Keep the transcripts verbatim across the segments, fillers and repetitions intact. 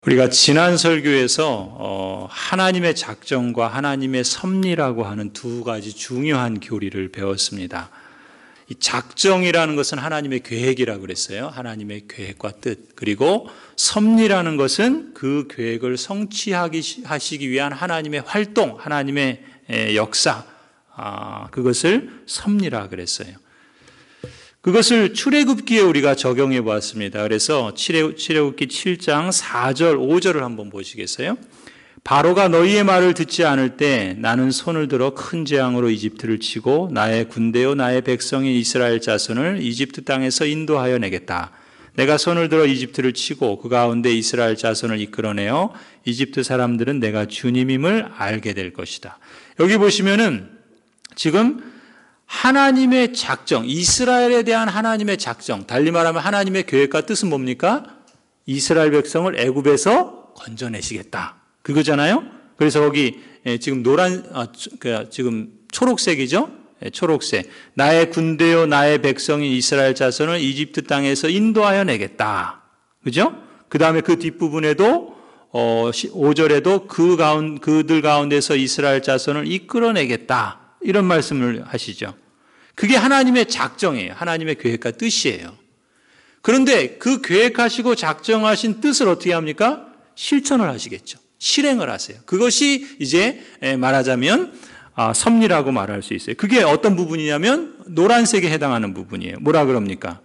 우리가 지난 설교에서 어, 하나님의 작정과 하나님의 섭리라고 하는 두 가지 중요한 교리를 배웠습니다. 이 작정이라는 것은 하나님의 계획이라고 그랬어요. 하나님의 계획과 뜻. 그리고 섭리라는 것은 그 계획을 성취하시기 위한 하나님의 활동, 하나님의 역사, 아, 그것을 섭리라 그랬어요. 그것을 출애굽기에 우리가 적용해 보았습니다. 그래서 출애굽기 칠 장 사 절 오 절을 한번 보시겠어요? 바로가 너희의 말을 듣지 않을 때 나는 손을 들어 큰 재앙으로 이집트를 치고 나의 군대요 나의 백성인 이스라엘 자손을 이집트 땅에서 인도하여 내겠다. 내가 손을 들어 이집트를 치고 그 가운데 이스라엘 자손을 이끌어내어 이집트 사람들은 내가 주님임을 알게 될 것이다. 여기 보시면은 지금 하나님의 작정, 이스라엘에 대한 하나님의 작정, 달리 말하면 하나님의 계획과 뜻은 뭡니까? 이스라엘 백성을 애굽에서 건져내시겠다. 그거잖아요. 그래서 거기 지금 노란, 아, 지금 초록색이죠. 초록색. 나의 군대요, 나의 백성인 이스라엘 자손을 이집트 땅에서 인도하여 내겠다. 그죠? 그 다음에 그 뒷부분에도 어, 오 절에도 그 가운 그들 가운데서 이스라엘 자손을 이끌어내겠다. 이런 말씀을 하시죠. 그게 하나님의 작정이에요. 하나님의 계획과 뜻이에요. 그런데 그 계획하시고 작정하신 뜻을 어떻게 합니까? 실천을 하시겠죠. 실행을 하세요. 그것이 이제 말하자면 섭리라고 말할 수 있어요. 그게 어떤 부분이냐면 노란색에 해당하는 부분이에요. 뭐라 그럽니까?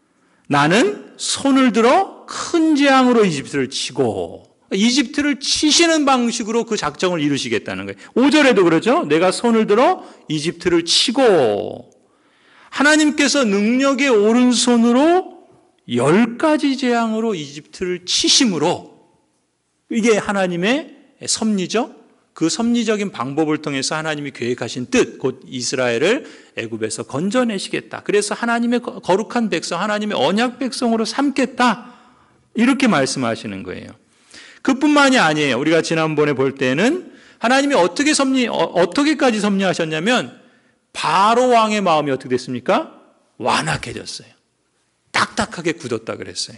나는 손을 들어 큰 재앙으로 이집트를 치고, 이집트를 치시는 방식으로 그 작정을 이루시겠다는 거예요. 오 절에도 그러죠. 내가 손을 들어 이집트를 치고, 하나님께서 능력의 오른손으로 열 가지 재앙으로 이집트를 치심으로, 이게 하나님의 섭리죠. 그 섭리적인 방법을 통해서 하나님이 계획하신 뜻, 곧 이스라엘을 애굽에서 건져내시겠다. 그래서 하나님의 거룩한 백성, 하나님의 언약 백성으로 삼겠다. 이렇게 말씀하시는 거예요. 그뿐만이 아니에요. 우리가 지난번에 볼 때는 하나님이 어떻게 섭리, 어떻게까지 섭리하셨냐면 바로 왕의 마음이 어떻게 됐습니까? 완악해졌어요. 딱딱하게 굳었다 그랬어요.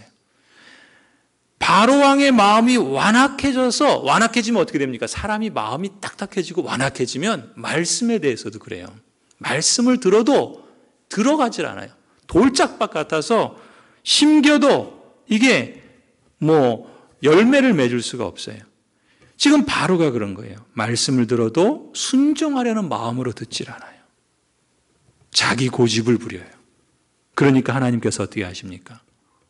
바로 왕의 마음이 완악해져서, 완악해지면 어떻게 됩니까? 사람이 마음이 딱딱해지고 완악해지면 말씀에 대해서도 그래요. 말씀을 들어도 들어가질 않아요. 돌짝밭 같아서 심겨도 이게 뭐 열매를 맺을 수가 없어요. 지금 바로가 그런 거예요. 말씀을 들어도 순종하려는 마음으로 듣질 않아요. 자기 고집을 부려요. 그러니까 하나님께서 어떻게 하십니까?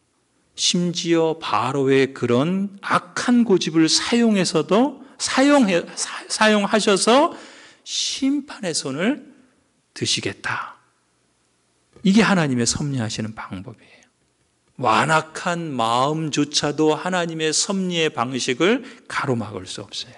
심지어 바로의 그런 악한 고집을 사용해서도 사용해, 사용하셔서 심판의 손을 드시겠다. 이게 하나님의 섭리하시는 방법이에요. 완악한 마음조차도 하나님의 섭리의 방식을 가로막을 수 없어요.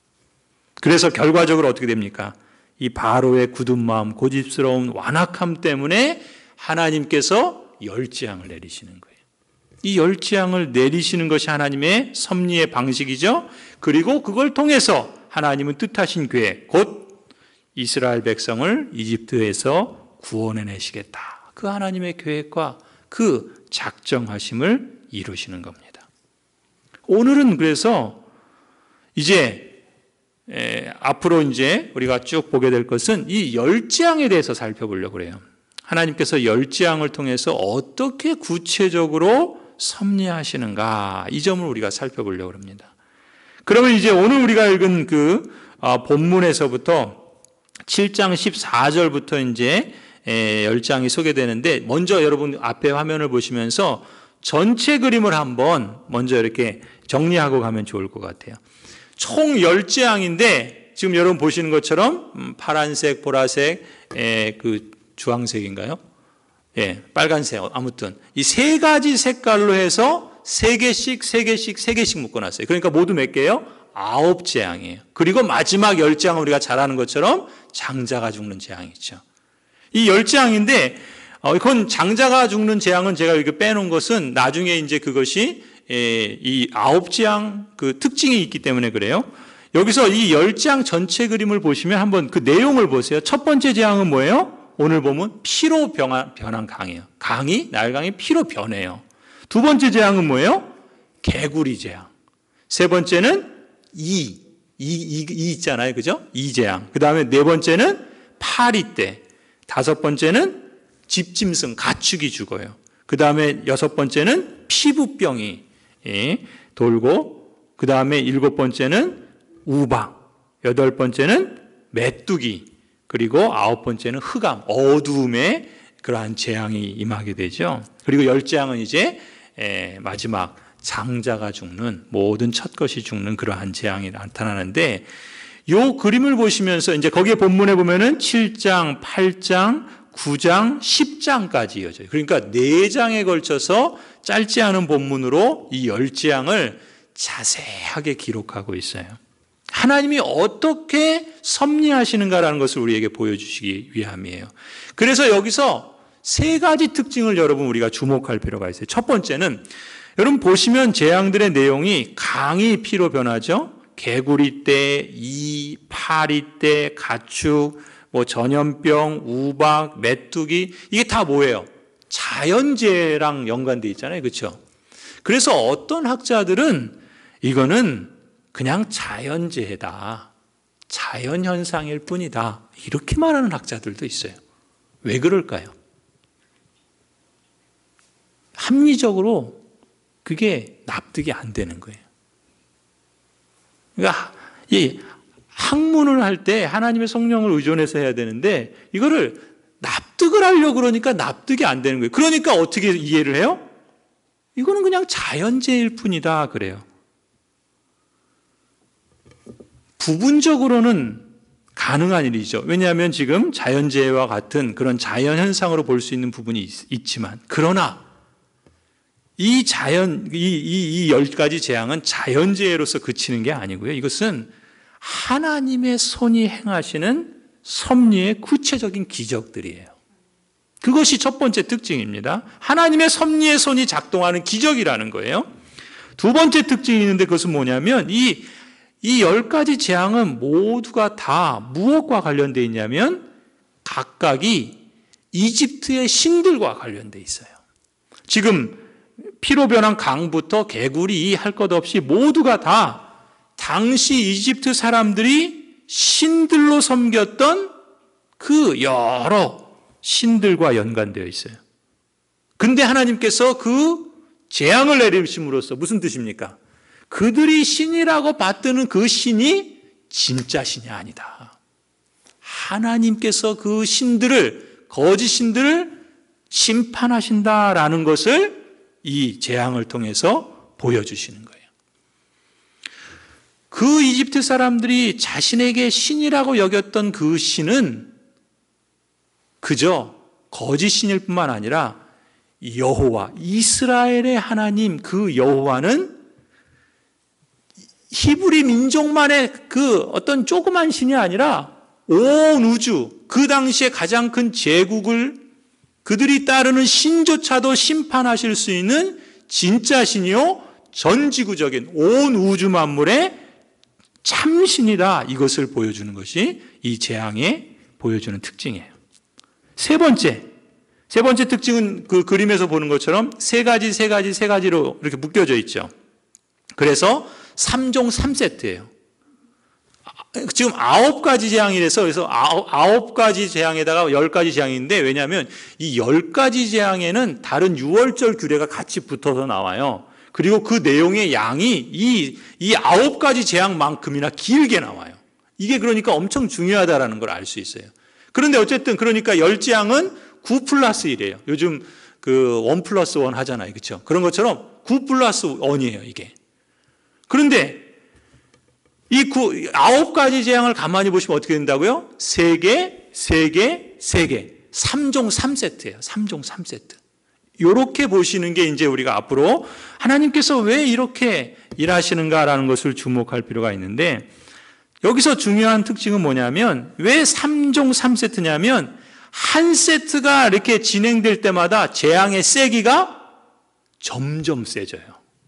그래서 결과적으로 어떻게 됩니까? 이 바로의 굳은 마음, 고집스러운 완악함 때문에 하나님께서 열재앙을 내리시는 거예요. 이 열재앙을 내리시는 것이 하나님의 섭리의 방식이죠. 그리고 그걸 통해서 하나님은 뜻하신 계획, 곧 이스라엘 백성을 이집트에서 구원해내시겠다. 그 하나님의 계획과 그 작정하심을 이루시는 겁니다. 오늘은 그래서 이제 에, 앞으로 이제 우리가 쭉 보게 될 것은 이 열재앙에 대해서 살펴보려고 그래요. 하나님께서 열재앙을 통해서 어떻게 구체적으로 섭리하시는가, 이 점을 우리가 살펴보려고 합니다. 그러면 이제 오늘 우리가 읽은 그 본문에서부터 칠 장 십사 절부터 이제 열재앙이 소개되는데, 먼저 여러분 앞에 화면을 보시면서 전체 그림을 한번 먼저 이렇게 정리하고 가면 좋을 것 같아요. 총 열재앙인데 지금 여러분 보시는 것처럼 파란색, 보라색, 그 주황색인가요? 예, 빨간색, 아무튼 이 세 가지 색깔로 해서 세 개씩, 세 개씩, 세 개씩 묶어놨어요. 그러니까 모두 몇 개예요? 아홉 재앙이에요. 그리고 마지막 열 재앙은 우리가 잘 아는 것처럼 장자가 죽는 재앙이죠. 이 열 재앙인데, 어, 그건 장자가 죽는 재앙은 제가 이렇게 빼놓은 것은 나중에 이제 그것이 예, 이 아홉 재앙 그 특징이 있기 때문에 그래요. 여기서 이 열 재앙 전체 그림을 보시면 한번 그 내용을 보세요. 첫 번째 재앙은 뭐예요? 오늘 보면 피로 변한, 변한 강이에요. 강이, 나일강이 피로 변해요. 두 번째 재앙은 뭐예요? 개구리 재앙. 세 번째는 이, 이, 이, 이 있잖아요. 그죠? 이재앙. 그 다음에 네 번째는 파리 때. 다섯 번째는 집짐승, 가축이 죽어요. 그 다음에 여섯 번째는 피부병이 돌고, 그 다음에 일곱 번째는 우박, 여덟 번째는 메뚜기, 그리고 아홉 번째는 흑암, 어두움의 그러한 재앙이 임하게 되죠. 그리고 열 재앙은 이제 마지막 장자가 죽는, 모든 첫것이 죽는 그러한 재앙이 나타나는데, 요 그림을 보시면서 이제 거기에 본문에 보면은 칠 장, 팔 장, 구 장, 십 장까지 이어져요. 그러니까 네 장에 걸쳐서 짧지 않은 본문으로 이 열 재앙을 자세하게 기록하고 있어요. 하나님이 어떻게 섭리하시는가라는 것을 우리에게 보여주시기 위함이에요. 그래서 여기서 세 가지 특징을 여러분 우리가 주목할 필요가 있어요. 첫 번째는 여러분 보시면 재앙들의 내용이 강이 피로 변하죠. 개구리 때, 이, 파리 때, 가축, 뭐 전염병, 우박, 메뚜기, 이게 다 뭐예요? 자연재해랑 연관돼 있잖아요. 그렇죠? 그래서 어떤 학자들은 이거는 그냥 자연재해다, 자연현상일 뿐이다, 이렇게 말하는 학자들도 있어요. 왜 그럴까요? 합리적으로 그게 납득이 안 되는 거예요. 그러니까 이 학문을 할 때 하나님의 성령을 의존해서 해야 되는데 이거를 납득을 하려고 그러니까 납득이 안 되는 거예요. 그러니까 어떻게 이해를 해요? 이거는 그냥 자연재해일 뿐이다 그래요. 부분적으로는 가능한 일이죠. 왜냐하면 지금 자연재해와 같은 그런 자연현상으로 볼 수 있는 부분이 있, 있지만 그러나 이 자연, 이, 이, 이 열 가지 재앙은 자연재해로서 그치는 게 아니고요. 이것은 하나님의 손이 행하시는 섭리의 구체적인 기적들이에요. 그것이 첫 번째 특징입니다. 하나님의 섭리의 손이 작동하는 기적이라는 거예요. 두 번째 특징이 있는데 그것은 뭐냐면 이, 이 열 가지 재앙은 모두가 다 무엇과 관련되어 있냐면 각각이 이집트의 신들과 관련되어 있어요. 지금 피로 변한 강부터 개구리 할 것 없이 모두가 다 당시 이집트 사람들이 신들로 섬겼던 그 여러 신들과 연관되어 있어요. 근데 하나님께서 그 재앙을 내리심으로써 무슨 뜻입니까? 그들이 신이라고 받드는 그 신이 진짜 신이 아니다. 하나님께서 그 신들을, 거짓 신들을 심판하신다라는 것을 이 재앙을 통해서 보여주시는 거예요. 그 이집트 사람들이 자신에게 신이라고 여겼던 그 신은 그저 거짓 신일 뿐만 아니라 여호와, 이스라엘의 하나님 그 여호와는 히브리 민족만의 그 어떤 조그만 신이 아니라 온 우주, 그 당시에 가장 큰 제국을 그들이 따르는 신조차도 심판하실 수 있는 진짜 신이요, 전지구적인 온 우주 만물의 참신이다. 이것을 보여주는 것이 이 재앙에 보여주는 특징이에요. 세 번째, 세 번째 특징은 그 그림에서 보는 것처럼 세 가지, 세 가지, 세 가지로 이렇게 묶여져 있죠. 그래서 삼 종 삼 세트예요. 지금 아홉 가지 재앙이라서 그래서 아홉, 아홉 가지 재앙에다가 열 가지 재앙인데 왜냐하면 이 열 가지 재앙에는 다른 유월절 규례가 같이 붙어서 나와요. 그리고 그 내용의 양이 이, 이 아홉 가지 재앙만큼이나 길게 나와요. 이게 그러니까 엄청 중요하다라는 걸 알 수 있어요. 그런데 어쨌든 그러니까 열 재앙은 구 플러스 일이에요. 요즘 그 일 플러스 일 하잖아요. 그렇죠? 그런 것처럼 구 플러스 일이에요, 이게. 그런데 이 구, 아홉 가지 재앙을 가만히 보시면 어떻게 된다고요? 세 개, 세 개, 세 개. 삼 종 삼 세트예요. 삼 종 삼 세트. 이렇게 보시는 게 이제 우리가 앞으로 하나님께서 왜 이렇게 일하시는가라는 것을 주목할 필요가 있는데 여기서 중요한 특징은 뭐냐면 왜 삼 종 삼 세트냐면 한 세트가 이렇게 진행될 때마다 재앙의 세기가 점점 세져요.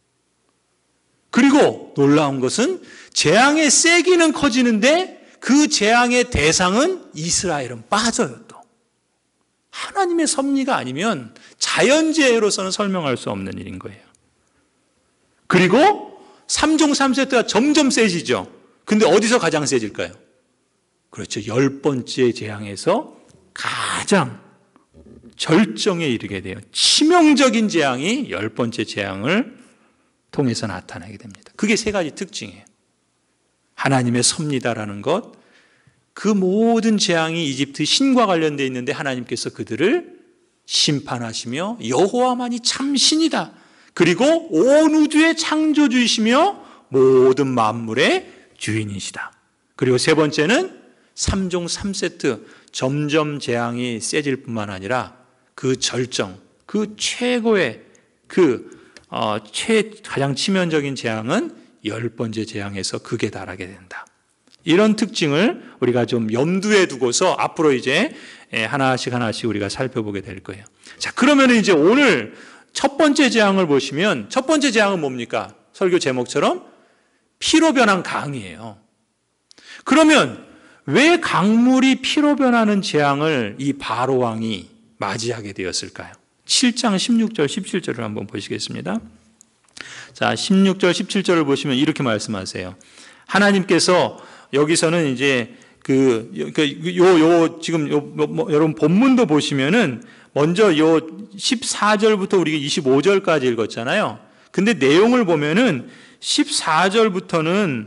그리고 놀라운 것은 재앙의 세기는 커지는데 그 재앙의 대상은 이스라엘은 빠져요 또. 하나님의 섭리가 아니면 자연재해로서는 설명할 수 없는 일인 거예요. 그리고 삼 종 삼 세트가 점점 세지죠. 근데 어디서 가장 세질까요? 그렇죠. 열 번째 재앙에서 가장 절정에 이르게 돼요. 치명적인 재앙이 열 번째 재앙을 통해서 나타나게 됩니다. 그게 세 가지 특징이에요. 하나님의 섭리다라는 것, 그 모든 재앙이 이집트 신과 관련되어 있는데 하나님께서 그들을 심판하시며 여호와만이 참 신이다. 그리고 온 우주의 창조주이시며 모든 만물의 주인이시다. 그리고 세 번째는 삼 종 삼 세트 점점 재앙이 세질 뿐만 아니라 그 절정, 그 최고의 그 어, 최 가장 치명적인 재앙은 열 번째 재앙에서 극에 달하게 된다. 이런 특징을 우리가 좀 염두에 두고서 앞으로 이제 하나씩 하나씩 우리가 살펴보게 될 거예요. 자, 그러면 이제 오늘 첫 번째 재앙을 보시면 첫 번째 재앙은 뭡니까? 설교 제목처럼 피로 변한 강이에요. 그러면 왜 강물이 피로 변하는 재앙을 이 바로 왕이 맞이하게 되었을까요? 칠 장 십육 절 십칠 절을 한번 보시겠습니다. 자, 십육 절 십칠 절을 보시면 이렇게 말씀하세요. 하나님께서 여기서는 이제 그, 요, 요, 지금 요, 뭐, 여러분 본문도 보시면은 먼저 요 십사 절부터 우리가 이십오 절까지 읽었잖아요. 근데 내용을 보면은 십사 절부터는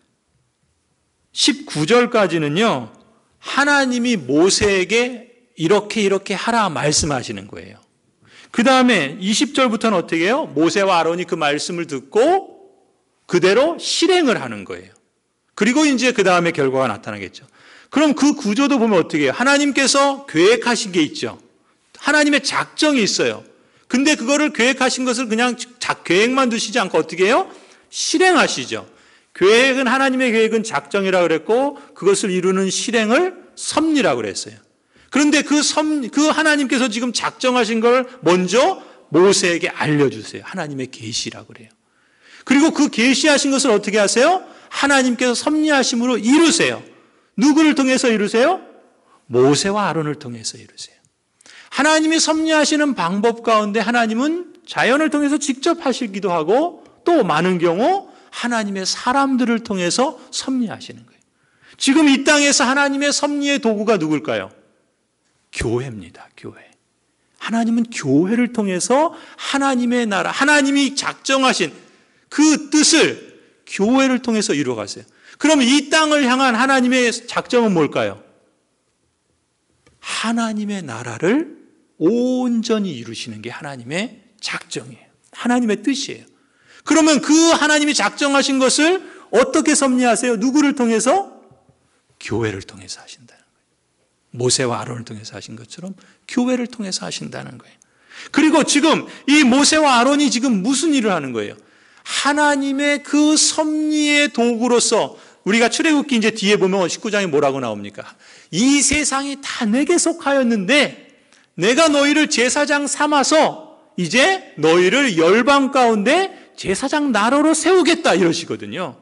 십구 절까지는요, 하나님이 모세에게 이렇게 이렇게 하라 말씀하시는 거예요. 그 다음에 이십 절부터는 어떻게 해요? 모세와 아론이 그 말씀을 듣고 그대로 실행을 하는 거예요. 그리고 이제 그 다음에 결과가 나타나겠죠. 그럼 그 구조도 보면 어떻게 해요? 하나님께서 계획하신 게 있죠. 하나님의 작정이 있어요. 근데 그거를 계획하신 것을 그냥 계획만 두시지 않고 어떻게 해요? 실행하시죠. 계획은, 하나님의 계획은 작정이라고 그랬고 그것을 이루는 실행을 섭리라고 그랬어요. 그런데 그 섭, 그 하나님께서 지금 작정하신 걸 먼저 모세에게 알려주세요. 하나님의 계시라고 그래요. 그리고 그 계시하신 것을 어떻게 하세요? 하나님께서 섭리하심으로 이루세요. 누구를 통해서 이루세요? 모세와 아론을 통해서 이루세요. 하나님이 섭리하시는 방법 가운데 하나님은 자연을 통해서 직접 하시기도 하고 또 많은 경우 하나님의 사람들을 통해서 섭리하시는 거예요. 지금 이 땅에서 하나님의 섭리의 도구가 누굴까요? 교회입니다. 교회. 하나님은 교회를 통해서 하나님의 나라, 하나님이 작정하신 그 뜻을 교회를 통해서 이루어가세요. 그럼 이 땅을 향한 하나님의 작정은 뭘까요? 하나님의 나라를 온전히 이루시는 게 하나님의 작정이에요. 하나님의 뜻이에요. 그러면 그 하나님이 작정하신 것을 어떻게 섭리하세요? 누구를 통해서? 교회를 통해서 하신다는 거예요. 모세와 아론을 통해서 하신 것처럼 교회를 통해서 하신다는 거예요. 그리고 지금 이 모세와 아론이 지금 무슨 일을 하는 거예요? 하나님의 그 섭리의 도구로서 우리가 출애굽기 이제 뒤에 보면 십구 장에 뭐라고 나옵니까? 이 세상이 다 내게 속하였는데 내가 너희를 제사장 삼아서 이제 너희를 열방 가운데 제사장 나라로 세우겠다 이러시거든요.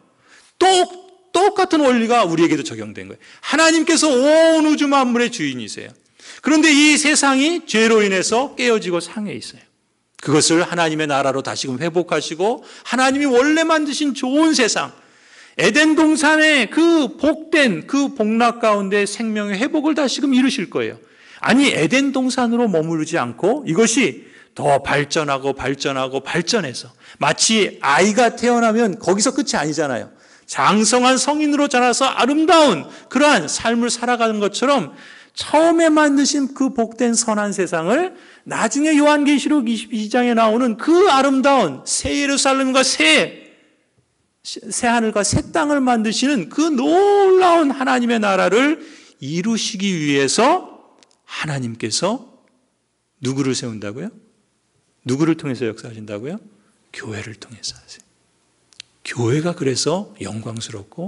또 똑같은 원리가 우리에게도 적용된 거예요. 하나님께서 온 우주 만물의 주인이세요. 그런데 이 세상이 죄로 인해서 깨어지고 상해 있어요. 그것을 하나님의 나라로 다시금 회복하시고 하나님이 원래 만드신 좋은 세상, 에덴 동산의 그 복된 그 복락 가운데 생명의 회복을 다시금 이루실 거예요. 아니, 에덴 동산으로 머무르지 않고 이것이 더 발전하고 발전하고 발전해서 마치 아이가 태어나면 거기서 끝이 아니잖아요. 장성한 성인으로 자라서 아름다운 그러한 삶을 살아가는 것처럼 처음에 만드신 그 복된 선한 세상을 나중에 요한계시록 이십이 장에 나오는 그 아름다운 새 예루살렘과 새, 새 하늘과 새 땅을 만드시는 그 놀라운 하나님의 나라를 이루시기 위해서 하나님께서 누구를 세운다고요? 누구를 통해서 역사하신다고요? 교회를 통해서 하세요. 교회가 그래서 영광스럽고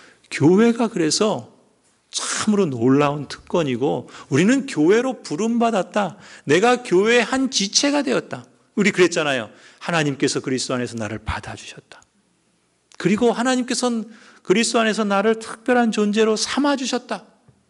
교회가 그래서 참으로 놀라운 특권이고 우리는 교회로 부름받았다. 내가 교회의 한 지체가 되었다. 우리 그랬잖아요. 하나님께서 그리스도 안에서 나를 받아주셨다. 그리고 하나님께서는 그리스도 안에서 나를 특별한 존재로 삼아주셨다.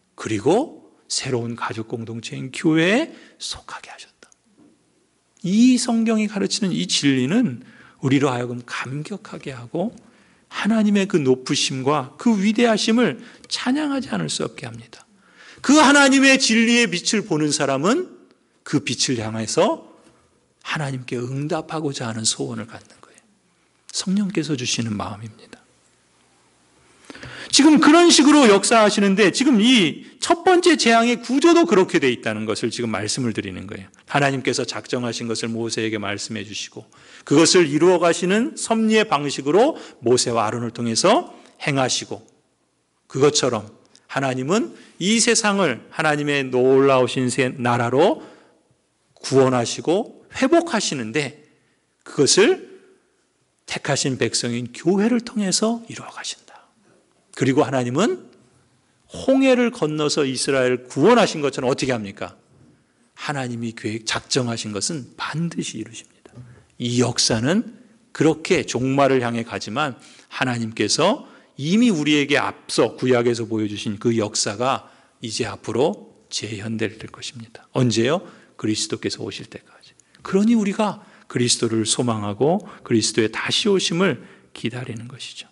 그리고 새로운 가족 공동체인 교회에 속하게 하셨다. 이 성경이 가르치는 이 진리는 우리로 하여금 감격하게 하고 하나님의 그 높으심과 그 위대하심을 찬양하지 않을 수 없게 합니다. 그 하나님의 진리의 빛을 보는 사람은 그 빛을 향해서 하나님께 응답하고자 하는 소원을 갖는 거예요. 성령께서 주시는 마음입니다. 지금 그런 식으로 역사하시는데 지금 이 첫 번째 재앙의 구조도 그렇게 돼 있다는 것을 지금 말씀을 드리는 거예요. 하나님께서 작정하신 것을 모세에게 말씀해 주시고 그것을 이루어 가시는 섭리의 방식으로 모세와 아론을 통해서 행하시고 그것처럼 하나님은 이 세상을 하나님의 놀라우신 나라로 구원하시고 회복하시는데 그것을 택하신 백성인 교회를 통해서 이루어 가신다. 그리고 하나님은 홍해를 건너서 이스라엘을 구원하신 것처럼 어떻게 합니까? 하나님이 계획 작정하신 것은 반드시 이루십니다. 이 역사는 그렇게 종말을 향해 가지만 하나님께서 이미 우리에게 앞서 구약에서 보여주신 그 역사가 이제 앞으로 재현될 것입니다. 언제요? 그리스도께서 오실 때까지. 그러니 우리가 그리스도를 소망하고 그리스도의 다시 오심을 기다리는 것이죠.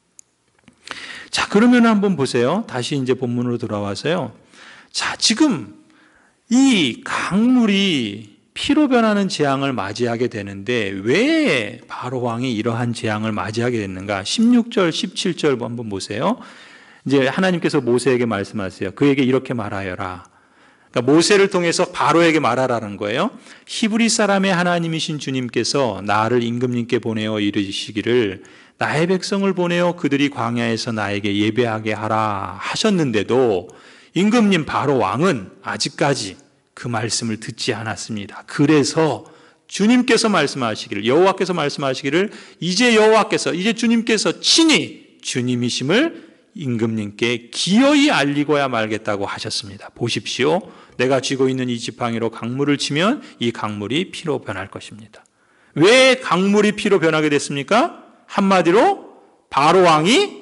자, 그러면 한번 보세요. 다시 이제 본문으로 돌아와서요. 자, 지금 이 강물이 피로 변하는 재앙을 맞이하게 되는데 왜 바로 왕이 이러한 재앙을 맞이하게 됐는가? 십육 절, 십칠 절 한번 보세요. 이제 하나님께서 모세에게 말씀하세요. 그에게 이렇게 말하여라. 그러니까 모세를 통해서 바로에게 말하라는 거예요. 히브리 사람의 하나님이신 주님께서 나를 임금님께 보내어 이르시기를 나의 백성을 보내어 그들이 광야에서 나에게 예배하게 하라 하셨는데도 임금님 바로 왕은 아직까지 그 말씀을 듣지 않았습니다. 그래서 주님께서 말씀하시기를 여호와께서 말씀하시기를 이제 여호와께서 이제 주님께서 친히 주님이심을 임금님께 기어이 알리고야 말겠다고 하셨습니다. 보십시오. 내가 쥐고 있는 이 지팡이로 강물을 치면 이 강물이 피로 변할 것입니다. 왜 강물이 피로 변하게 됐습니까? 한마디로 바로 왕이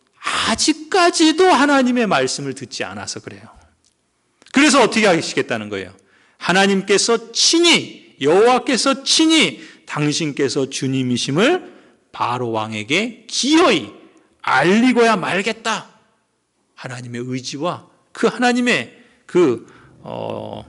아직까지도 하나님의 말씀을 듣지 않아서 그래요. 그래서 어떻게 하시겠다는 거예요? 하나님께서 친히 여호와께서 친히 당신께서 주님이심을 바로 왕에게 기어이 알리고야 말겠다. 하나님의 의지와 그 하나님의 그 어,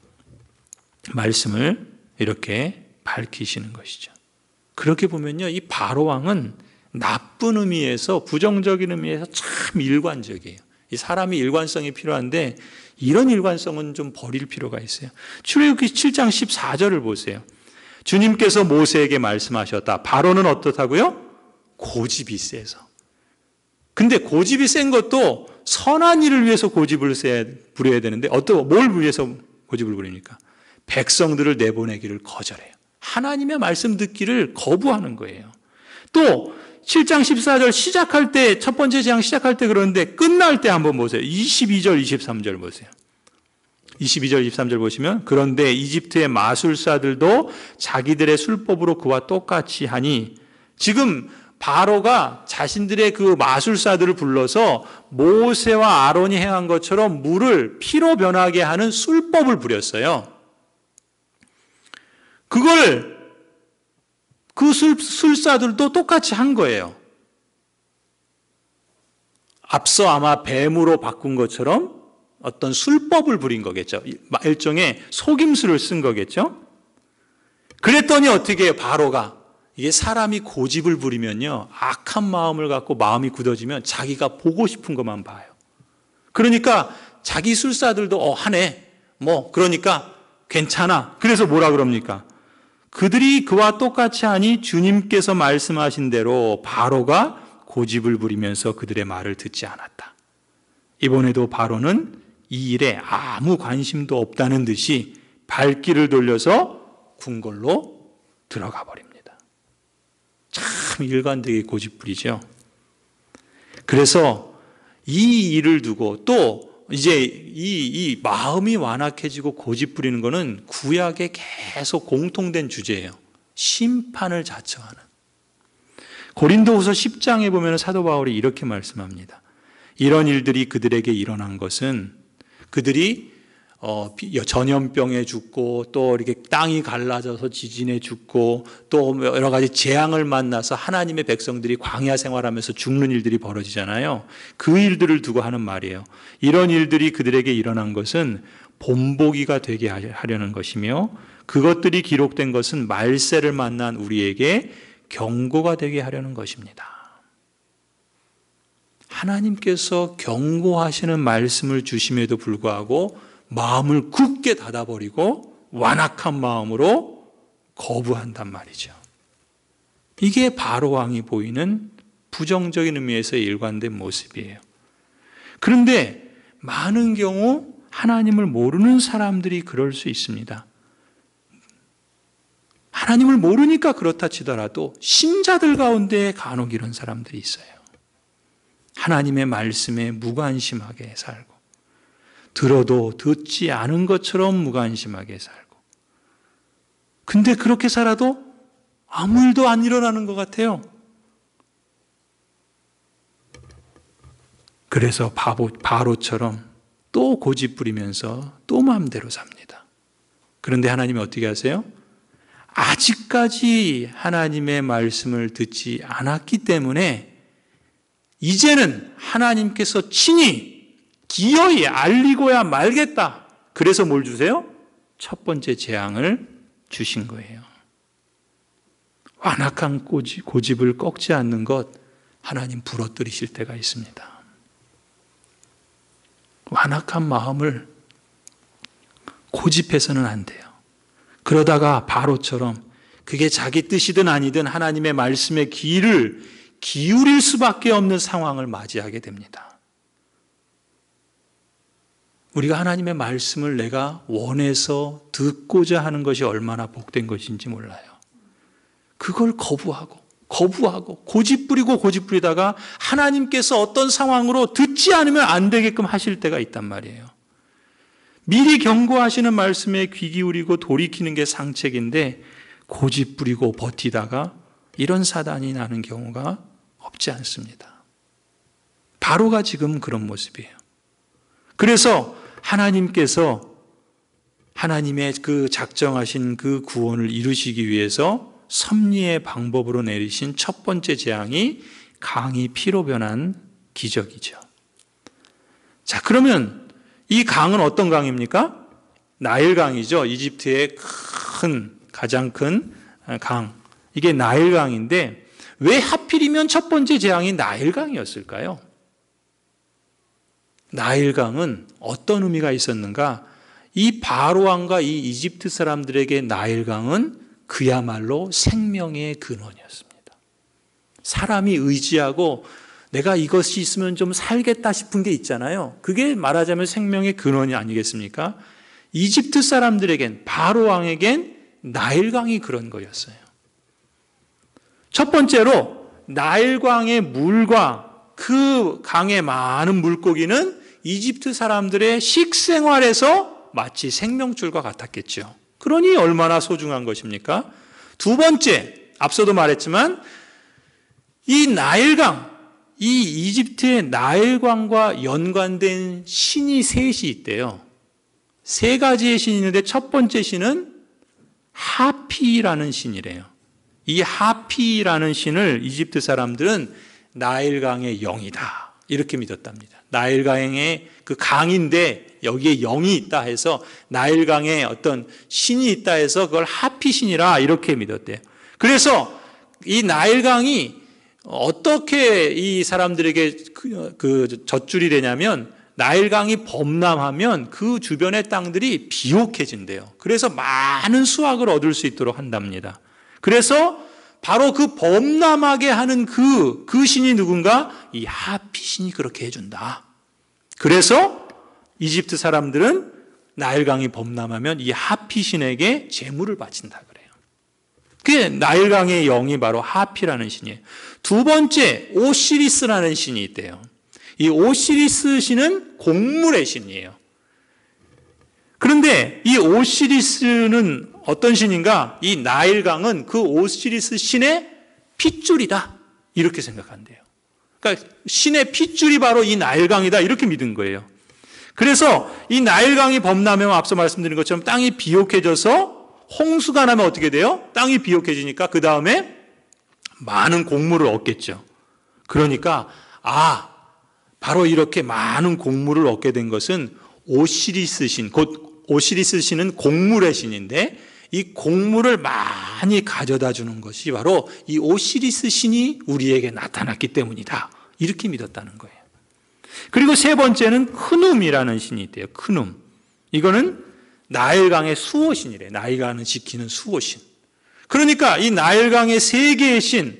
말씀을 이렇게 밝히시는 것이죠. 그렇게 보면요, 이 바로 왕은 나쁜 의미에서 부정적인 의미에서 참 일관적이에요. 이 사람이 일관성이 필요한데 이런 일관성은 좀 버릴 필요가 있어요. 출애굽기 칠 장 십사 절을 보세요. 주님께서 모세에게 말씀하셨다. 바로는 어떻다고요? 고집이 세서. 근데 고집이 센 것도 선한 일을 위해서 고집을 부려야 되는데 어떤 뭘 위해서 고집을 부립니까? 백성들을 내보내기를 거절해요. 하나님의 말씀 듣기를 거부하는 거예요. 또 칠 장 십사 절 시작할 때 첫 번째 재앙 시작할 때 그러는데 끝날 때 한번 보세요. 이십이 절 이십삼 절 보세요. 이십이 절 이십삼 절 보시면 그런데 이집트의 마술사들도 자기들의 술법으로 그와 똑같이 하니 지금 바로가 자신들의 그 마술사들을 불러서 모세와 아론이 행한 것처럼 물을 피로 변하게 하는 술법을 부렸어요. 그걸 그 술, 술사들도 똑같이 한 거예요. 앞서 아마 뱀으로 바꾼 것처럼 어떤 술법을 부린 거겠죠. 일종의 속임수를 쓴 거겠죠. 그랬더니 어떻게 해요? 바로가 이게 사람이 고집을 부리면요, 악한 마음을 갖고 마음이 굳어지면 자기가 보고 싶은 것만 봐요. 그러니까 자기 술사들도 어 하네 뭐 그러니까 괜찮아. 그래서 뭐라 그럽니까? 그들이 그와 똑같이 하니 주님께서 말씀하신 대로 바로가 고집을 부리면서 그들의 말을 듣지 않았다. 이번에도 바로는 이 일에 아무 관심도 없다는 듯이 발길을 돌려서 궁궐로 들어가 버립니다. 참 일관되게 고집 부리죠. 그래서 이 일을 두고 또 이제 이, 이 마음이 완악해지고 고집 부리는 것은 구약에 계속 공통된 주제예요. 심판을 자처하는. 고린도후서 십 장에 보면 사도 바울이 이렇게 말씀합니다. 이런 일들이 그들에게 일어난 것은 그들이 어, 전염병에 죽고 또 이렇게 땅이 갈라져서 지진에 죽고 또 여러 가지 재앙을 만나서 하나님의 백성들이 광야 생활하면서 죽는 일들이 벌어지잖아요. 그 일들을 두고 하는 말이에요. 이런 일들이 그들에게 일어난 것은 본보기가 되게 하려는 것이며 그것들이 기록된 것은 말세를 만난 우리에게 경고가 되게 하려는 것입니다. 하나님께서 경고하시는 말씀을 주심에도 불구하고 마음을 굳게 닫아버리고 완악한 마음으로 거부한단 말이죠. 이게 바로 왕이 보이는 부정적인 의미에서의 일관된 모습이에요. 그런데 많은 경우 하나님을 모르는 사람들이 그럴 수 있습니다. 하나님을 모르니까 그렇다 치더라도 신자들 가운데 간혹 이런 사람들이 있어요. 하나님의 말씀에 무관심하게 살고 들어도 듣지 않은 것처럼 무관심하게 살고 근데 그렇게 살아도 아무 일도 안 일어나는 것 같아요. 그래서 바보, 바로처럼 또 고집 부리면서 또 마음대로 삽니다. 그런데 하나님이 어떻게 하세요? 아직까지 하나님의 말씀을 듣지 않았기 때문에 이제는 하나님께서 친히 기어이 알리고야 말겠다. 그래서 뭘 주세요? 첫 번째 재앙을 주신 거예요. 완악한 고집, 고집을 꺾지 않는 것 하나님 부러뜨리실 때가 있습니다. 완악한 마음을 고집해서는 안 돼요. 그러다가 바로처럼 그게 자기 뜻이든 아니든 하나님의 말씀의 귀를 기울일 수밖에 없는 상황을 맞이하게 됩니다. 우리가 하나님의 말씀을 내가 원해서 듣고자 하는 것이 얼마나 복된 것인지 몰라요. 그걸 거부하고 거부하고 고집부리고 고집부리다가 하나님께서 어떤 상황으로 듣지 않으면 안 되게끔 하실 때가 있단 말이에요. 미리 경고하시는 말씀에 귀 기울이고 돌이키는 게 상책인데 고집부리고 버티다가 이런 사단이 나는 경우가 없지 않습니다. 바로가 지금 그런 모습이에요. 그래서 하나님께서 하나님의 그 작정하신 그 구원을 이루시기 위해서 섭리의 방법으로 내리신 첫 번째 재앙이 강이 피로 변한 기적이죠. 자, 그러면 이 강은 어떤 강입니까? 나일강이죠. 이집트의 큰, 가장 큰 강. 이게 나일강인데 왜 하필이면 첫 번째 재앙이 나일강이었을까요? 나일강은 어떤 의미가 있었는가? 이 바로왕과 이 이집트 사람들에게 나일강은 그야말로 생명의 근원이었습니다. 사람이 의지하고 내가 이것이 있으면 좀 살겠다 싶은 게 있잖아요. 그게 말하자면 생명의 근원이 아니겠습니까? 이집트 사람들에겐, 바로왕에겐 나일강이 그런 거였어요. 첫 번째로 나일강의 물과 그 강의 많은 물고기는 이집트 사람들의 식생활에서 마치 생명줄과 같았겠죠. 그러니 얼마나 소중한 것입니까? 두 번째, 앞서도 말했지만 이 나일강, 이 이집트의 나일강과 연관된 신이 셋이 있대요. 세 가지의 신이 있는데 첫 번째 신은 하피라는 신이래요. 이 하피라는 신을 이집트 사람들은 나일강의 영이다 이렇게 믿었답니다. 나일강의 그 강인데 여기에 영이 있다 해서 나일강에 어떤 신이 있다 해서 그걸 하피신이라 이렇게 믿었대요. 그래서 이 나일강이 어떻게 이 사람들에게 그, 그 젖줄이 되냐면 나일강이 범람하면 그 주변의 땅들이 비옥해진대요. 그래서 많은 수확을 얻을 수 있도록 한답니다. 그래서 바로 그 범람하게 하는 그, 그 신이 누군가? 이 하피신이 그렇게 해준다. 그래서 이집트 사람들은 나일강이 범람하면 이 하피신에게 제물을 바친다 그래요. 그게 나일강의 영이 바로 하피라는 신이에요. 두 번째, 오시리스라는 신이 있대요. 이 오시리스 신은 곡물의 신이에요. 그런데 이 오시리스는 어떤 신인가? 이 나일강은 그 오시리스 신의 핏줄이다. 이렇게 생각한대요. 그러니까 신의 핏줄이 바로 이 나일강이다. 이렇게 믿은 거예요. 그래서 이 나일강이 범람하면 앞서 말씀드린 것처럼 땅이 비옥해져서 홍수가 나면 어떻게 돼요? 땅이 비옥해지니까 그 다음에 많은 곡물을 얻겠죠. 그러니까 아, 바로 이렇게 많은 곡물을 얻게 된 것은 오시리스 신, 곧 오시리스 신은 곡물의 신인데 이 곡물을 많이 가져다 주는 것이 바로 이 오시리스 신이 우리에게 나타났기 때문이다. 이렇게 믿었다는 거예요. 그리고 세 번째는 크눔이라는 신이 있대요. 크눔. 이거는 나일강의 수호신이래. 나일강을 지키는 수호신. 그러니까 이 나일강의 세 개의 신,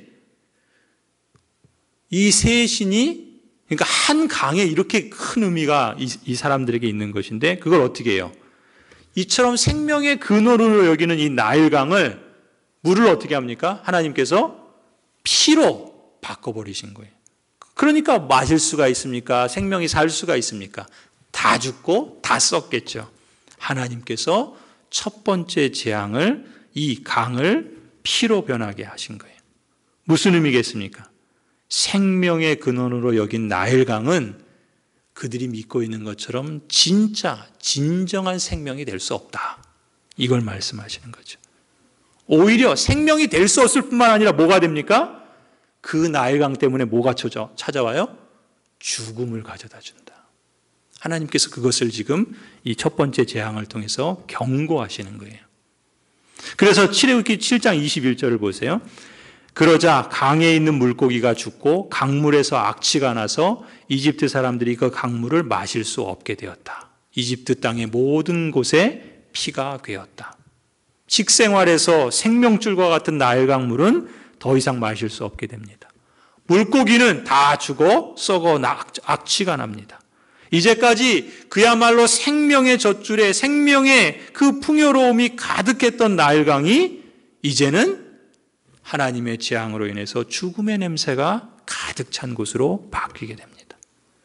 이 세 신이 그러니까 한 강에 이렇게 큰 의미가 이, 이 사람들에게 있는 것인데 그걸 어떻게 해요? 이처럼 생명의 근원으로 여기는 이 나일강을 물을 어떻게 합니까? 하나님께서 피로 바꿔버리신 거예요. 그러니까 마실 수가 있습니까? 생명이 살 수가 있습니까? 다 죽고 다 썩겠죠. 하나님께서 첫 번째 재앙을 이 강을 피로 변하게 하신 거예요. 무슨 의미겠습니까? 생명의 근원으로 여긴 나일강은 그들이 믿고 있는 것처럼 진짜 진정한 생명이 될 수 없다. 이걸 말씀하시는 거죠. 오히려 생명이 될 수 없을 뿐만 아니라 뭐가 됩니까? 그 나일강 때문에 뭐가 찾아와요? 죽음을 가져다 준다. 하나님께서 그것을 지금 이 첫 번째 재앙을 통해서 경고하시는 거예요. 그래서 출애굽기 칠 장 이십일 절을 보세요. 그러자 강에 있는 물고기가 죽고 강물에서 악취가 나서 이집트 사람들이 그 강물을 마실 수 없게 되었다. 이집트 땅의 모든 곳에 피가 괴었다. 식생활에서 생명줄과 같은 나일강 물은 더 이상 마실 수 없게 됩니다. 물고기는 다 죽어 썩어 악취가 납니다. 이제까지 그야말로 생명의 젖줄에 생명의 그 풍요로움이 가득했던 나일강이 이제는 하나님의 재앙으로 인해서 죽음의 냄새가 가득 찬 곳으로 바뀌게 됩니다.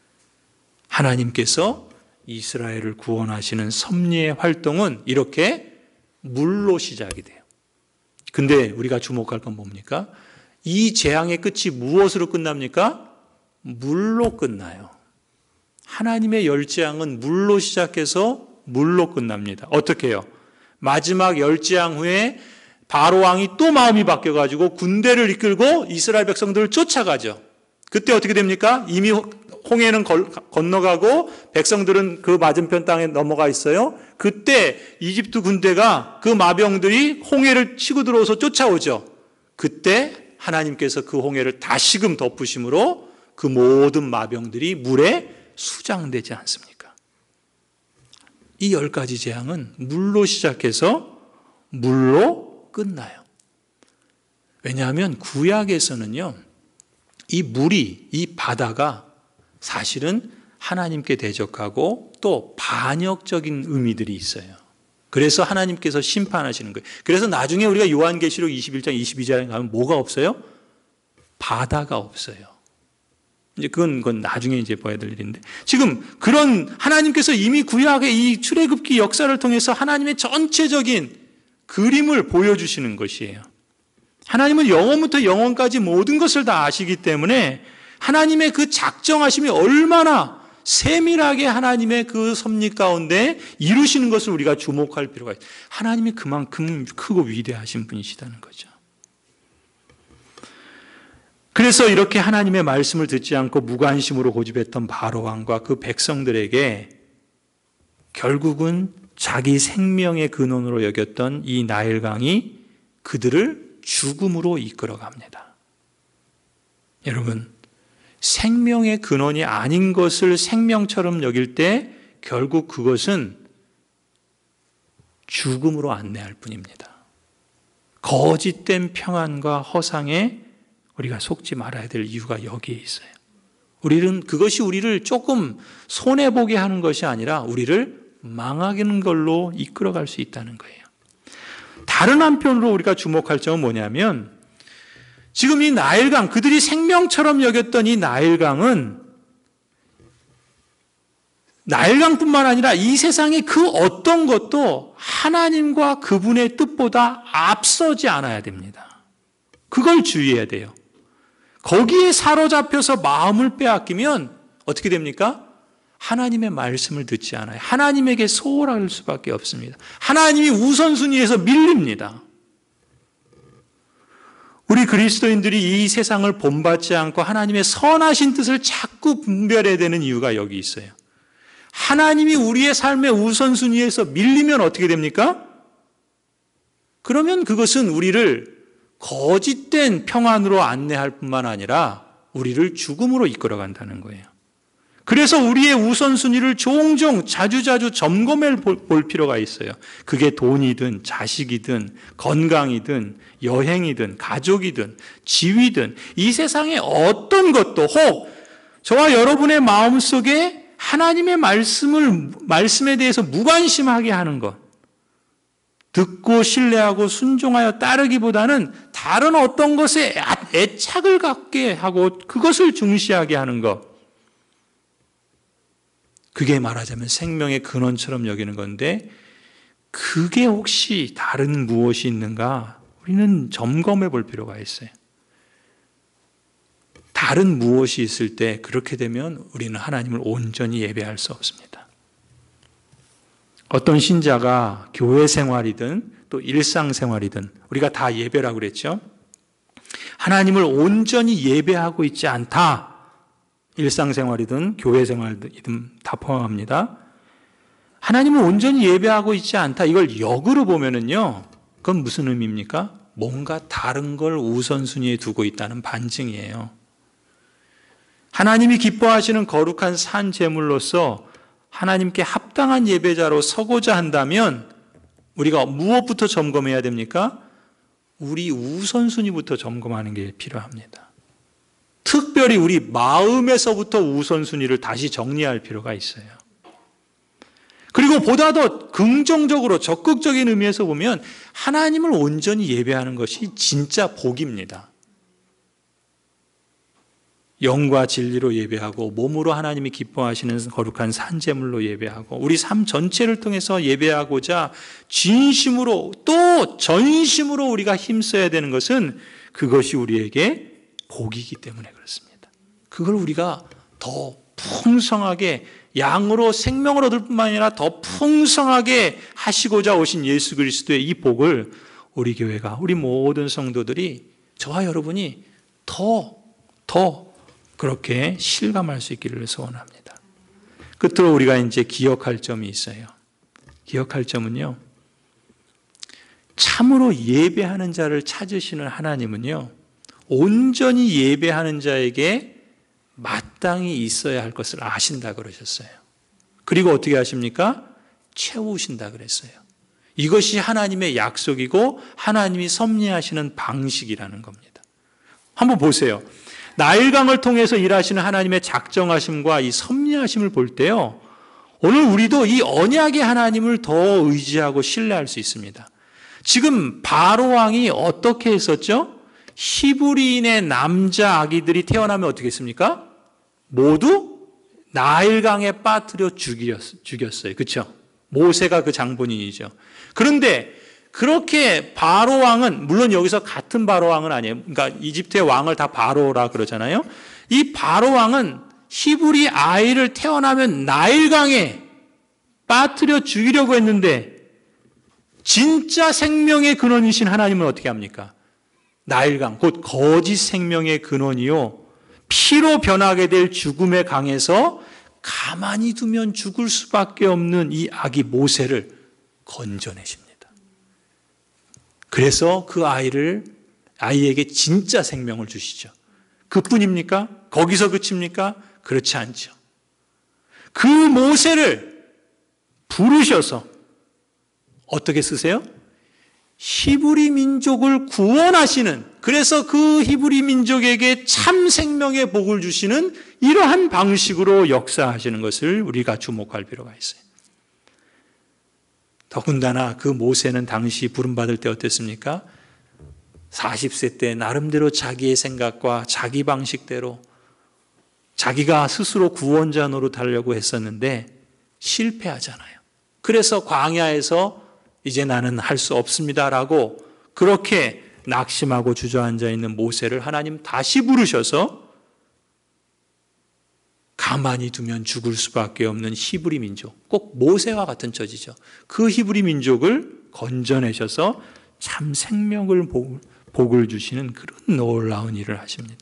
하나님께서 이스라엘을 구원하시는 섭리의 활동은 이렇게 물로 시작이 돼요. 근데 우리가 주목할 건 뭡니까? 이 재앙의 끝이 무엇으로 끝납니까? 물로 끝나요. 하나님의 열재앙은 물로 시작해서 물로 끝납니다. 어떻게 해요? 마지막 열재앙 후에 바로 왕이 또 마음이 바뀌어가지고 군대를 이끌고 이스라엘 백성들을 쫓아가죠. 그때 어떻게 됩니까? 이미 홍해는 건너가고 백성들은 그 맞은편 땅에 넘어가 있어요. 그때 이집트 군대가 그 마병들이 홍해를 치고 들어와서 쫓아오죠. 그때 하나님께서 그 홍해를 다시금 덮으심으로 그 모든 마병들이 물에 수장되지 않습니까? 이 열 가지 재앙은 물로 시작해서 물로 끝나요. 왜냐하면 구약에서는요, 이 물이, 이 바다가 사실은 하나님께 대적하고 또 반역적인 의미들이 있어요. 그래서 하나님께서 심판하시는 거예요. 그래서 나중에 우리가 요한계시록 이십일 장 이십이 절에 가면 뭐가 없어요? 바다가 없어요. 이제 그건, 그건 나중에 이제 봐야 될 일인데. 지금 그런 하나님께서 이미 구약의 이 출애굽기 역사를 통해서 하나님의 전체적인 그림을 보여주시는 것이에요. 하나님은 영원부터 영원까지 모든 것을 다 아시기 때문에 하나님의 그 작정하심이 얼마나 세밀하게 하나님의 그 섭리 가운데 이루시는 것을 우리가 주목할 필요가 있어요. 하나님이 그만큼 크고 위대하신 분이시다는 거죠. 그래서 이렇게 하나님의 말씀을 듣지 않고 무관심으로 고집했던 바로왕과 그 백성들에게 결국은 자기 생명의 근원으로 여겼던 이 나일강이 그들을 죽음으로 이끌어갑니다. 여러분, 생명의 근원이 아닌 것을 생명처럼 여길 때 결국 그것은 죽음으로 안내할 뿐입니다. 거짓된 평안과 허상에 우리가 속지 말아야 될 이유가 여기에 있어요. 우리는 그것이 우리를 조금 손해보게 하는 것이 아니라 우리를 망하는 걸로 이끌어갈 수 있다는 거예요. 다른 한편으로 우리가 주목할 점은 뭐냐면 지금 이 나일강, 그들이 생명처럼 여겼던 이 나일강은 나일강뿐만 아니라 이 세상의 그 어떤 것도 하나님과 그분의 뜻보다 앞서지 않아야 됩니다. 그걸 주의해야 돼요. 거기에 사로잡혀서 마음을 빼앗기면 어떻게 됩니까? 하나님의 말씀을 듣지 않아요. 하나님에게 소홀할 수밖에 없습니다. 하나님이 우선순위에서 밀립니다. 우리 그리스도인들이 이 세상을 본받지 않고 하나님의 선하신 뜻을 자꾸 분별해야 되는 이유가 여기 있어요. 하나님이 우리의 삶의 우선순위에서 밀리면 어떻게 됩니까? 그러면 그것은 우리를 거짓된 평안으로 안내할 뿐만 아니라 우리를 죽음으로 이끌어간다는 거예요. 그래서 우리의 우선순위를 종종 자주자주 점검해 볼 필요가 있어요. 그게 돈이든 자식이든 건강이든 여행이든 가족이든 지위든 이 세상의 어떤 것도 혹 저와 여러분의 마음속에 하나님의 말씀을, 말씀에 대해서 무관심하게 하는 것, 듣고 신뢰하고 순종하여 따르기보다는 다른 어떤 것에 애착을 갖게 하고 그것을 중시하게 하는 것, 그게 말하자면 생명의 근원처럼 여기는 건데 그게 혹시 다른 무엇이 있는가 우리는 점검해 볼 필요가 있어요. 다른 무엇이 있을 때 그렇게 되면 우리는 하나님을 온전히 예배할 수 없습니다. 어떤 신자가 교회 생활이든 또 일상생활이든 우리가 다 예배라고 그랬죠. 하나님을 온전히 예배하고 있지 않다. 일상생활이든 교회생활이든 다 포함합니다. 하나님을 온전히 예배하고 있지 않다. 이걸 역으로 보면은요. 그건 무슨 의미입니까? 뭔가 다른 걸 우선순위에 두고 있다는 반증이에요. 하나님이 기뻐하시는 거룩한 산 제물로서 하나님께 합당한 예배자로 서고자 한다면 우리가 무엇부터 점검해야 됩니까? 우리 우선순위부터 점검하는 게 필요합니다. 특별히 우리 마음에서부터 우선순위를 다시 정리할 필요가 있어요. 그리고 보다 더 긍정적으로 적극적인 의미에서 보면 하나님을 온전히 예배하는 것이 진짜 복입니다. 영과 진리로 예배하고 몸으로 하나님이 기뻐하시는 거룩한 산제물로 예배하고 우리 삶 전체를 통해서 예배하고자 진심으로 또 전심으로 우리가 힘써야 되는 것은 그것이 우리에게 복이기 때문에 그렇습니다. 그걸 우리가 더 풍성하게 양으로 생명을 얻을 뿐만 아니라 더 풍성하게 하시고자 오신 예수 그리스도의 이 복을 우리 교회가 우리 모든 성도들이 저와 여러분이 더 더 그렇게 실감할 수 있기를 소원합니다. 끝으로 우리가 이제 기억할 점이 있어요. 기억할 점은요. 참으로 예배하는 자를 찾으시는 하나님은요. 온전히 예배하는 자에게 마땅히 있어야 할 것을 아신다 그러셨어요. 그리고 어떻게 하십니까? 채우신다 그랬어요. 이것이 하나님의 약속이고 하나님이 섭리하시는 방식이라는 겁니다. 한번 보세요. 나일강을 통해서 일하시는 하나님의 작정하심과 이 섭리하심을 볼 때요. 오늘 우리도 이 언약의 하나님을 더 의지하고 신뢰할 수 있습니다. 지금 바로 왕이 어떻게 했었죠? 히브리인의 남자 아기들이 태어나면 어떻게 했습니까? 모두 나일강에 빠뜨려 죽였어요. 그렇죠? 모세가 그 장본인이죠. 그런데 그렇게 바로 왕은 물론 여기서 같은 바로 왕은 아니에요. 그러니까 이집트의 왕을 다 바로라 그러잖아요. 이 바로 왕은 히브리 아이를 태어나면 나일강에 빠뜨려 죽이려고 했는데 진짜 생명의 근원이신 하나님은 어떻게 합니까? 나일강, 곧 거짓 생명의 근원이요. 피로 변하게 될 죽음의 강에서 가만히 두면 죽을 수밖에 없는 이 아기 모세를 건져내십니다. 그래서 그 아이를, 아이에게 진짜 생명을 주시죠. 그뿐입니까? 거기서 그칩니까? 그렇지 않죠. 그 모세를 부르셔서 어떻게 쓰세요? 히브리 민족을 구원하시는, 그래서 그 히브리 민족에게 참 생명의 복을 주시는 이러한 방식으로 역사하시는 것을 우리가 주목할 필요가 있어요. 더군다나 그 모세는 당시 부름받을 때 어땠습니까? 사십 세 때 나름대로 자기의 생각과 자기 방식대로 자기가 스스로 구원자 노릇하려고 했었는데 실패하잖아요. 그래서 광야에서 이제 나는 할 수 없습니다라고 그렇게 낙심하고 주저앉아 있는 모세를 하나님 다시 부르셔서 가만히 두면 죽을 수밖에 없는 히브리 민족, 꼭 모세와 같은 처지죠. 그 히브리 민족을 건져내셔서 참 생명을 복을 주시는 그런 놀라운 일을 하십니다.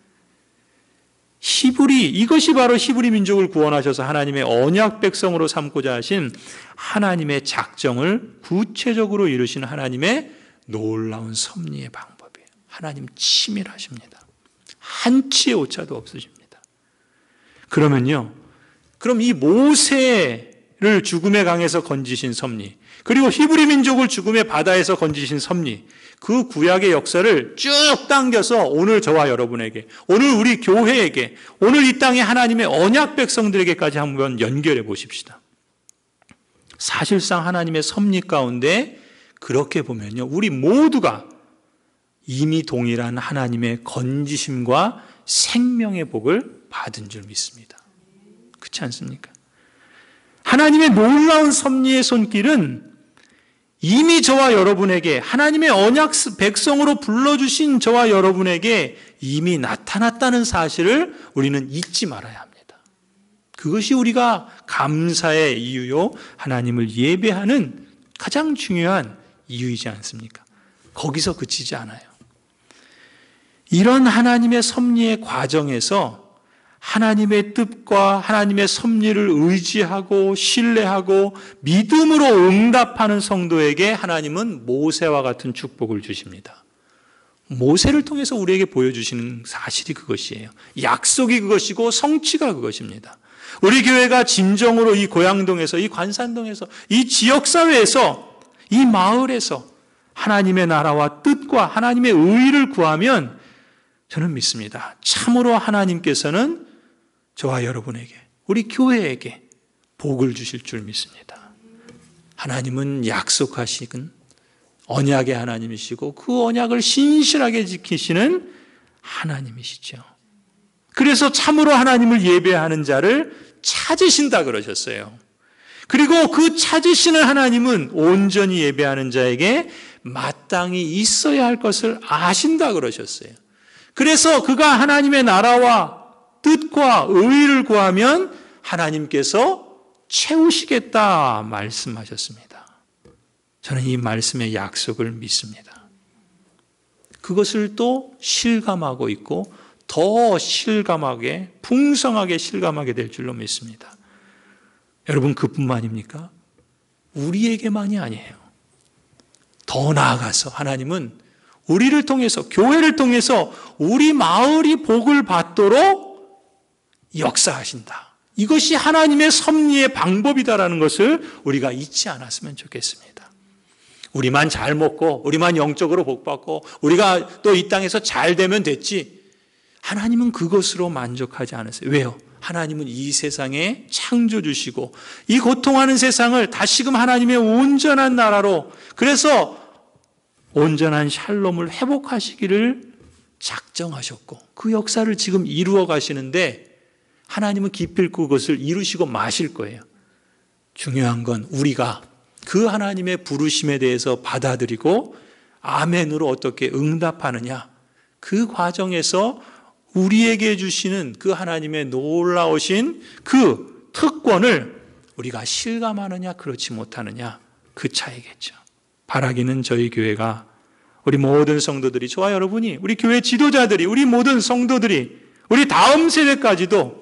히브리, 이것이 바로 히브리 민족을 구원하셔서 하나님의 언약 백성으로 삼고자 하신 하나님의 작정을 구체적으로 이루시는 하나님의 놀라운 섭리의 방법이에요. 하나님 치밀하십니다. 한치의 오차도 없으십니다. 그러면요, 그럼 이 모세를 죽음의 강에서 건지신 섭리, 그리고 히브리 민족을 죽음의 바다에서 건지신 섭리, 그 구약의 역사를 쭉 당겨서 오늘 저와 여러분에게, 오늘 우리 교회에게, 오늘 이 땅의 하나님의 언약 백성들에게까지 한번 연결해 보십시다. 사실상 하나님의 섭리 가운데 그렇게 보면요, 우리 모두가 이미 동일한 하나님의 건지심과 생명의 복을 받은 줄 믿습니다. 그렇지 않습니까? 하나님의 놀라운 섭리의 손길은 이미 저와 여러분에게, 하나님의 언약 백성으로 불러주신 저와 여러분에게 이미 나타났다는 사실을 우리는 잊지 말아야 합니다. 그것이 우리가 감사의 이유요, 하나님을 예배하는 가장 중요한 이유이지 않습니까? 거기서 그치지 않아요. 이런 하나님의 섭리의 과정에서 하나님의 뜻과 하나님의 섭리를 의지하고 신뢰하고 믿음으로 응답하는 성도에게 하나님은 모세와 같은 축복을 주십니다. 모세를 통해서 우리에게 보여주시는 사실이 그것이에요. 약속이 그것이고 성취가 그것입니다. 우리 교회가 진정으로 이 고양동에서, 이 관산동에서, 이 지역사회에서, 이 마을에서 하나님의 나라와 뜻과 하나님의 의의를 구하면 저는 믿습니다. 참으로 하나님께서는 저와 여러분에게, 우리 교회에게 복을 주실 줄 믿습니다. 하나님은 약속하시는 언약의 하나님이시고 그 언약을 신실하게 지키시는 하나님이시죠. 그래서 참으로 하나님을 예배하는 자를 찾으신다 그러셨어요. 그리고 그 찾으시는 하나님은 온전히 예배하는 자에게 마땅히 있어야 할 것을 아신다 그러셨어요. 그래서 그가 하나님의 나라와 뜻과 의의를 구하면 하나님께서 채우시겠다 말씀하셨습니다. 저는 이 말씀의 약속을 믿습니다. 그것을 또 실감하고 있고 더 실감하게, 풍성하게 실감하게 될 줄로 믿습니다. 여러분, 그뿐만입니까? 우리에게만이 아니에요. 더 나아가서 하나님은 우리를 통해서, 교회를 통해서 우리 마을이 복을 받도록 역사하신다. 이것이 하나님의 섭리의 방법이다라는 것을 우리가 잊지 않았으면 좋겠습니다. 우리만 잘 먹고, 우리만 영적으로 복받고, 우리가 또 이 땅에서 잘 되면 됐지. 하나님은 그것으로 만족하지 않으세요. 왜요? 하나님은 이 세상에 창조주시고 이 고통하는 세상을 다시금 하나님의 온전한 나라로, 그래서 온전한 샬롬을 회복하시기를 작정하셨고 그 역사를 지금 이루어 가시는데 하나님은 기필코 그것을 이루시고 마실 거예요. 중요한 건 우리가 그 하나님의 부르심에 대해서 받아들이고 아멘으로 어떻게 응답하느냐, 그 과정에서 우리에게 주시는 그 하나님의 놀라우신 그 특권을 우리가 실감하느냐 그렇지 못하느냐, 그 차이겠죠. 바라기는 저희 교회가, 우리 모든 성도들이, 저와 여러분이, 우리 교회 지도자들이, 우리 모든 성도들이, 우리 다음 세대까지도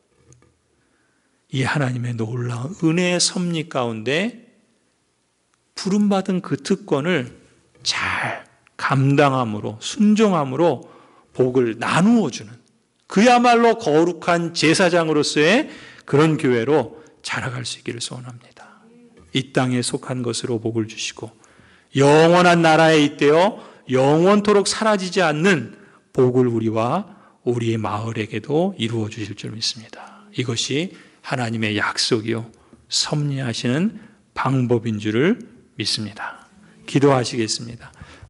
이 하나님의 놀라운 은혜의 섭리 가운데 부름받은 그 특권을 잘 감당함으로, 순종함으로 복을 나누어 주는, 그야말로 거룩한 제사장으로서의 그런 교회로 자라갈 수 있기를 소원합니다. 이 땅에 속한 것으로 복을 주시고 영원한 나라에 잇대어 영원토록 사라지지 않는 복을 우리와 우리의 마을에게도 이루어 주실 줄 믿습니다. 이것이 하나님의 약속이요 섭리하시는 방법인 줄을 믿습니다. 기도하시겠습니다.